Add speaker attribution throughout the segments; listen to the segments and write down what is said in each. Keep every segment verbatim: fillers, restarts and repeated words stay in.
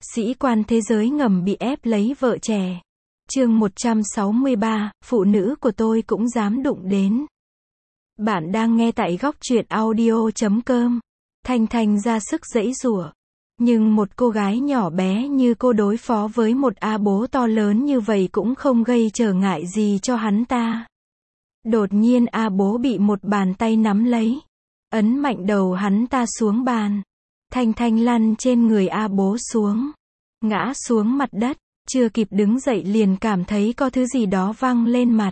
Speaker 1: Sĩ quan thế giới ngầm bị ép lấy vợ trẻ. Chương một trăm sáu mươi ba, phụ nữ của tôi cũng dám đụng đến. Bạn đang nghe tại góc truyện audio chấm com. Thanh Thanh ra sức giãy giụa. Nhưng một cô gái nhỏ bé như cô đối phó với một A bố to lớn như vậy cũng không gây trở ngại gì cho hắn ta. Đột nhiên A bố bị một bàn tay nắm lấy. Ấn mạnh đầu hắn ta xuống bàn. Thanh Thanh lăn trên người A bố xuống. Ngã xuống mặt đất. Chưa kịp đứng dậy liền cảm thấy có thứ gì đó văng lên mặt.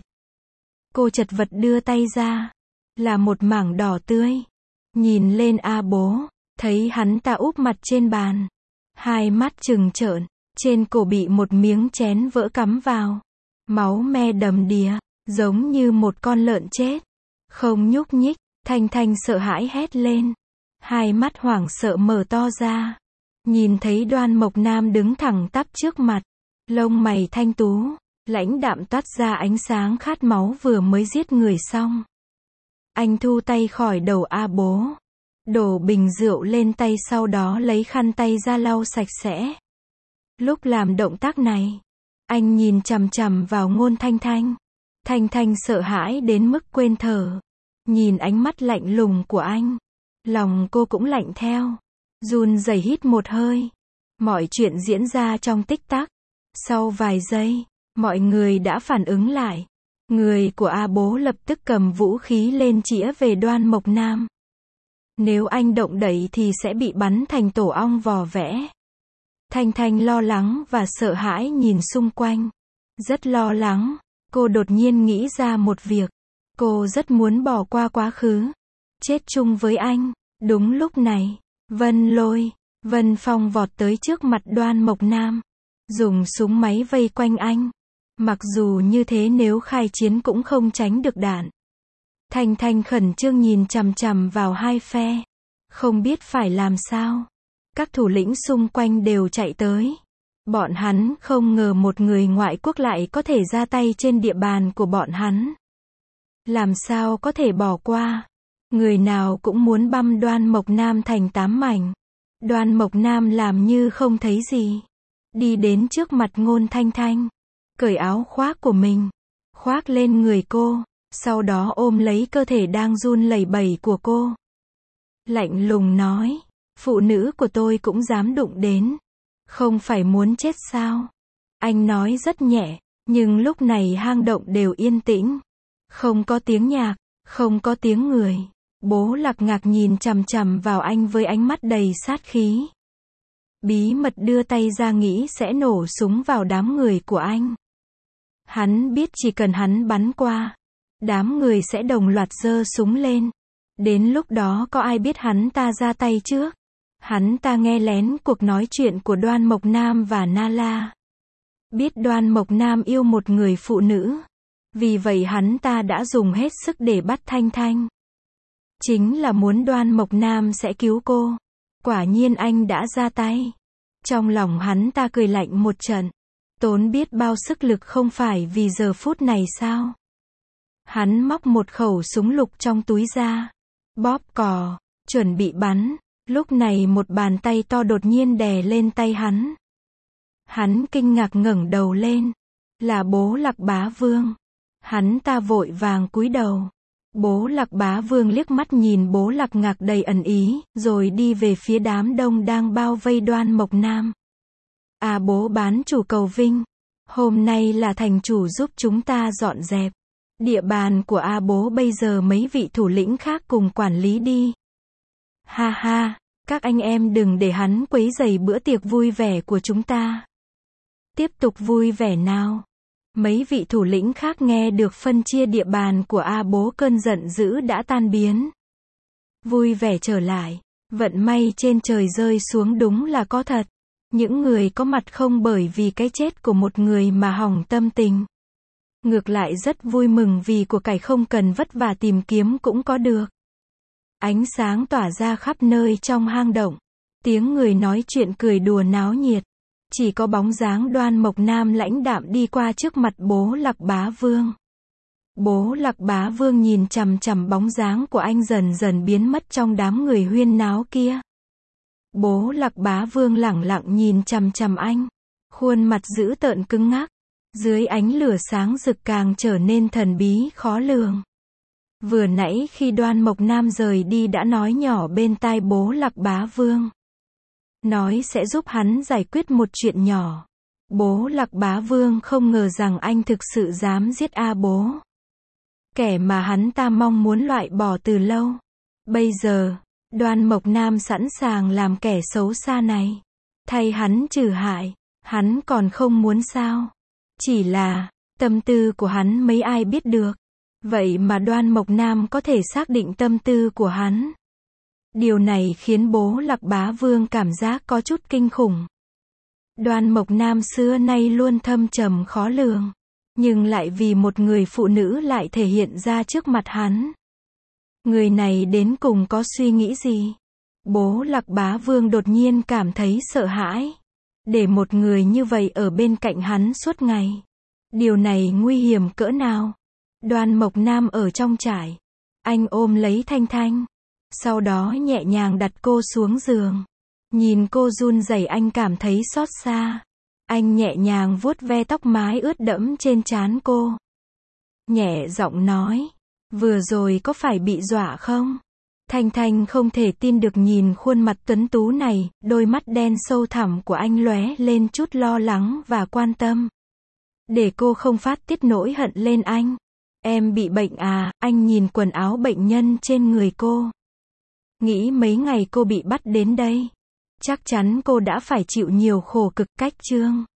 Speaker 1: Cô chật vật đưa tay ra. Là một mảng đỏ tươi. Nhìn lên A bố. Thấy hắn ta úp mặt trên bàn. Hai mắt trừng trợn. Trên cổ bị một miếng chén vỡ cắm vào. Máu me đầm đìa. Giống như một con lợn chết. Không nhúc nhích. Thanh Thanh sợ hãi hét lên. Hai mắt hoảng sợ mở to ra. Nhìn thấy Đoan Mộc Nam đứng thẳng tắp trước mặt. Lông mày thanh tú. Lãnh đạm toát ra ánh sáng khát máu vừa mới giết người xong. Anh thu tay khỏi đầu A bố. Đổ bình rượu lên tay, sau đó lấy khăn tay ra lau sạch sẽ. Lúc làm động tác này, anh nhìn chằm chằm vào Ngôn Thanh Thanh. Thanh Thanh sợ hãi đến mức quên thở. Nhìn ánh mắt lạnh lùng của anh. Lòng cô cũng lạnh theo. Run rẩy hít một hơi. Mọi chuyện diễn ra trong tích tắc. Sau vài giây, mọi người đã phản ứng lại. Người của A bố lập tức cầm vũ khí lên chĩa về Đoan Mộc Nam. Nếu anh động đậy thì sẽ bị bắn thành tổ ong vò vẽ. Thanh Thanh lo lắng và sợ hãi nhìn xung quanh. Rất lo lắng. Cô đột nhiên nghĩ ra một việc. Cô rất muốn bỏ qua quá khứ. Chết chung với anh. Đúng lúc này, Vân Lôi, Vân Phong vọt tới trước mặt Đoan Mộc Nam. Dùng súng máy vây quanh anh. Mặc dù như thế nếu khai chiến cũng không tránh được đạn. Thanh Thanh khẩn trương nhìn chằm chằm vào hai phe. Không biết phải làm sao. Các thủ lĩnh xung quanh đều chạy tới. Bọn hắn không ngờ một người ngoại quốc lại có thể ra tay trên địa bàn của bọn hắn. Làm sao có thể bỏ qua. Người nào cũng muốn băm Đoan Mộc Nam thành tám mảnh. Đoan Mộc Nam làm như không thấy gì. Đi đến trước mặt Ngôn Thanh Thanh. Cởi áo khoác của mình. Khoác lên người cô. Sau đó ôm lấy cơ thể đang run lẩy bẩy của cô. Lạnh lùng nói. Phụ nữ của tôi cũng dám đụng đến. Không phải muốn chết sao? Anh nói rất nhẹ. Nhưng lúc này hang động đều yên tĩnh. Không có tiếng nhạc. Không có tiếng người. Bố Lạc Ngạc nhìn chằm chằm vào anh với ánh mắt đầy sát khí. Bí mật đưa tay ra nghĩ sẽ nổ súng vào đám người của anh. Hắn biết chỉ cần hắn bắn qua, đám người sẽ đồng loạt giơ súng lên. Đến lúc đó có ai biết hắn ta ra tay trước. Hắn ta nghe lén cuộc nói chuyện của Đoan Mộc Nam và Nala. Biết Đoan Mộc Nam yêu một người phụ nữ. Vì vậy hắn ta đã dùng hết sức để bắt Thanh Thanh. Chính là muốn Đoan Mộc Nam sẽ cứu cô. Quả nhiên anh đã ra tay. Trong lòng hắn ta cười lạnh một trận. Tốn biết bao sức lực không phải vì giờ phút này sao. Hắn móc một khẩu súng lục trong túi ra. Bóp cò. Chuẩn bị bắn. Lúc này một bàn tay to đột nhiên đè lên tay hắn. Hắn kinh ngạc ngẩng đầu lên. Là Bố Lạc Bá Vương. Hắn ta vội vàng cúi đầu. Bố Lạc Bá Vương liếc mắt nhìn Bố Lạc Ngạc đầy ẩn ý, rồi đi về phía đám đông đang bao vây Đoan Mộc Nam. À bố bán chủ cầu vinh. Hôm nay là thành chủ giúp chúng ta dọn dẹp. Địa bàn của A bố bây giờ mấy vị thủ lĩnh khác cùng quản lý đi. Ha ha, các anh em đừng để hắn quấy rầy bữa tiệc vui vẻ của chúng ta. Tiếp tục vui vẻ nào. Mấy vị thủ lĩnh khác nghe được phân chia địa bàn của A bố, cơn giận dữ đã tan biến. Vui vẻ trở lại. Vận may trên trời rơi xuống đúng là có thật. Những người có mặt không bởi vì cái chết của một người mà hỏng tâm tình. Ngược lại rất vui mừng vì của cải không cần vất vả tìm kiếm cũng có được. Ánh sáng tỏa ra khắp nơi trong hang động. Tiếng người nói chuyện cười đùa náo nhiệt. Chỉ có bóng dáng Đoan Mộc Nam lãnh đạm đi qua trước mặt Bố Lạc Bá Vương. Bố Lạc Bá Vương nhìn chằm chằm bóng dáng của anh dần dần biến mất trong đám người huyên náo kia. Bố Lạc Bá Vương lẳng lặng nhìn chằm chằm anh. Khuôn mặt dữ tợn cứng ngắc. Dưới ánh lửa sáng rực càng trở nên thần bí khó lường. Vừa nãy khi Đoan Mộc Nam rời đi đã nói nhỏ bên tai bố Lạc Bá Vương. Nói sẽ giúp hắn giải quyết một chuyện nhỏ. Bố Lạc Bá Vương không ngờ rằng anh thực sự dám giết A bố. Kẻ mà hắn ta mong muốn loại bỏ từ lâu. Bây giờ, Đoan Mộc Nam sẵn sàng làm kẻ xấu xa này. Thay hắn trừ hại, hắn còn không muốn sao. Chỉ là, tâm tư của hắn mấy ai biết được. Vậy mà Đoan Mộc Nam có thể xác định tâm tư của hắn. Điều này khiến bố Lạc Bá Vương cảm giác có chút kinh khủng. Đoan Mộc Nam xưa nay luôn thâm trầm khó lường. Nhưng lại vì một người phụ nữ lại thể hiện ra trước mặt hắn. Người này đến cùng có suy nghĩ gì? Bố Lạc Bá Vương đột nhiên cảm thấy sợ hãi. Để một người như vậy ở bên cạnh hắn suốt ngày. Điều này nguy hiểm cỡ nào? Đoan Mộc Nam ở trong trại. Anh ôm lấy Thanh Thanh. Sau đó nhẹ nhàng đặt cô xuống giường. Nhìn cô run rẩy anh cảm thấy xót xa. Anh nhẹ nhàng vuốt ve tóc mái ướt đẫm trên trán cô. Nhẹ giọng nói. Vừa rồi có phải bị dọa không? Thanh Thanh không thể tin được nhìn khuôn mặt tuấn tú này, đôi mắt đen sâu thẳm của anh lóe lên chút lo lắng và quan tâm. Để cô không phát tiết nỗi hận lên anh. Em bị bệnh à? Anh nhìn quần áo bệnh nhân trên người cô. Nghĩ mấy ngày cô bị bắt đến đây. Chắc chắn cô đã phải chịu nhiều khổ cực. Cách chương